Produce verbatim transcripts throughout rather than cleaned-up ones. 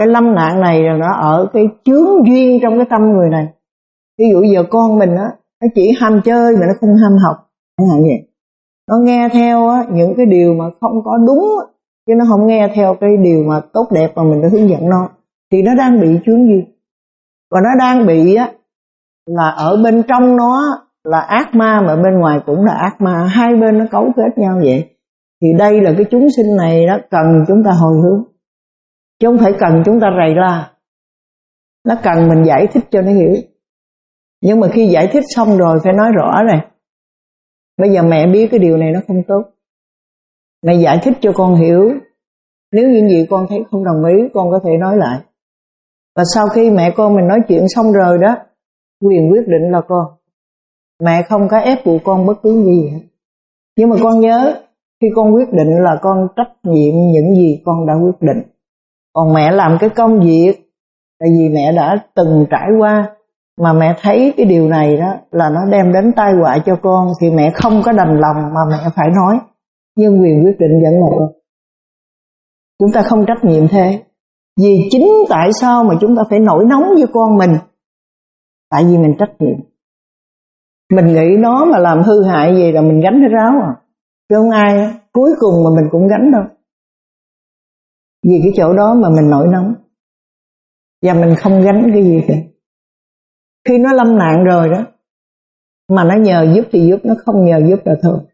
Cái lâm nạn này là nó ở cái chướng duyên trong cái tâm người này. Ví dụ giờ con mình á, nó chỉ ham chơi mà nó không ham học, chẳng hạn vậy. Nó nghe theo á, những cái điều mà không có đúng á, chứ nó không nghe theo cái điều mà tốt đẹp mà mình đã hướng dẫn nó, thì nó đang bị chướng duyên. Và nó đang bị á, là ở bên trong nó là ác ma mà bên ngoài cũng là ác ma, hai bên nó cấu kết nhau vậy. Thì đây là cái chúng sinh này đó cần chúng ta hồi hướng, chứ không phải cần chúng ta rầy la. Nó cần mình giải thích cho nó hiểu. Nhưng mà khi giải thích xong rồi phải nói rõ này, bây giờ mẹ biết cái điều này nó không tốt, mẹ giải thích cho con hiểu. Nếu những gì con thấy không đồng ý, con có thể nói lại. Và sau khi mẹ con mình nói chuyện xong rồi đó, quyền quyết định là con. Mẹ không có ép buộc con bất cứ gì hết. Nhưng mà con nhớ, khi con quyết định là con trách nhiệm những gì con đã quyết định. Còn mẹ làm cái công việc, tại vì mẹ đã từng trải qua, mà mẹ thấy cái điều này đó là nó đem đến tai họa cho con, thì mẹ không có đành lòng mà mẹ phải nói. Nhưng quyền quyết định vẫn là con. Chúng ta không trách nhiệm thế. Vì chính tại sao mà chúng ta phải nổi nóng với con mình? Tại vì mình trách nhiệm. Mình nghĩ nó mà làm hư hại gì là mình gánh hết ráo à. Chứ không ai cuối cùng mà mình cũng gánh đâu. Vì cái chỗ đó mà mình nổi nóng, và mình không gánh cái gì cả. Khi nó lâm nạn rồi đó, mà nó nhờ giúp thì giúp, nó không nhờ giúp là thôi.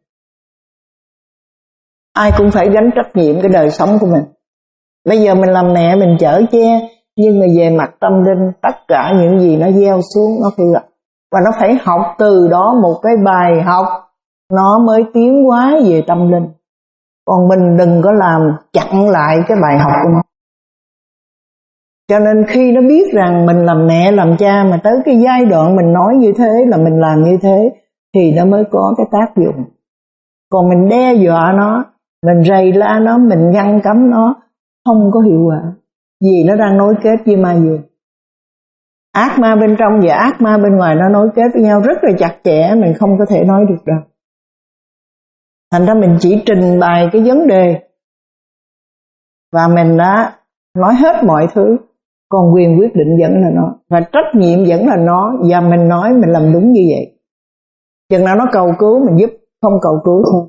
Ai cũng phải gánh trách nhiệm cái đời sống của mình. Bây giờ mình làm mẹ mình chở che, nhưng mà về mặt tâm linh, tất cả những gì nó gieo xuống nó phải gặp. Và nó phải học từ đó một cái bài học, nó mới tiến hóa về tâm linh. Còn mình đừng có làm chặn lại cái bài học của nó. Cho nên khi nó biết rằng mình làm mẹ làm cha, mà tới cái giai đoạn mình nói như thế là mình làm như thế, thì nó mới có cái tác dụng. Còn mình đe dọa nó, mình rầy la nó, mình ngăn cấm nó, không có hiệu quả. Vì nó đang nối kết với ma dương. Ác ma bên trong và ác ma bên ngoài nó nối kết với nhau rất là chặt chẽ, mình không có thể nói được đâu. Thành ra mình chỉ trình bày cái vấn đề, và mình đã nói hết mọi thứ. Còn quyền quyết định vẫn là nó, và trách nhiệm vẫn là nó. Và mình nói mình làm đúng như vậy. Chừng nào nó cầu cứu mình giúp, không cầu cứu thôi.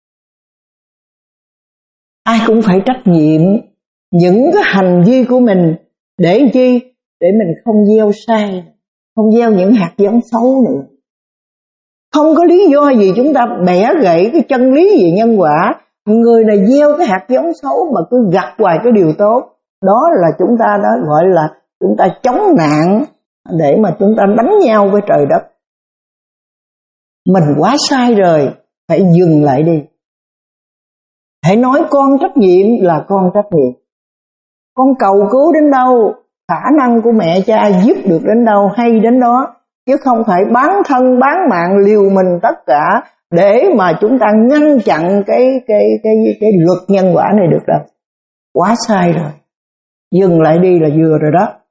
Ai cũng phải trách nhiệm những cái hành vi của mình. Để chi? Để mình không gieo sai, không gieo những hạt giống xấu nữa. Không có lý do gì chúng ta bẻ gãy cái chân lý về nhân quả. Người này gieo cái hạt giống xấu mà cứ gặt hoài cái điều tốt. Đó là chúng ta đó gọi là chúng ta chống nạn, để mà chúng ta đánh nhau với trời đất. Mình quá sai rồi, phải dừng lại đi. Hãy nói con trách nhiệm là con trách nhiệm. Con cầu cứu đến đâu, khả năng của mẹ cha giúp được đến đâu hay đến đó, chứ không phải bán thân bán mạng liều mình tất cả để mà chúng ta ngăn chặn cái cái cái cái luật nhân quả này được đâu. Quá sai rồi. Dừng lại đi là vừa rồi đó.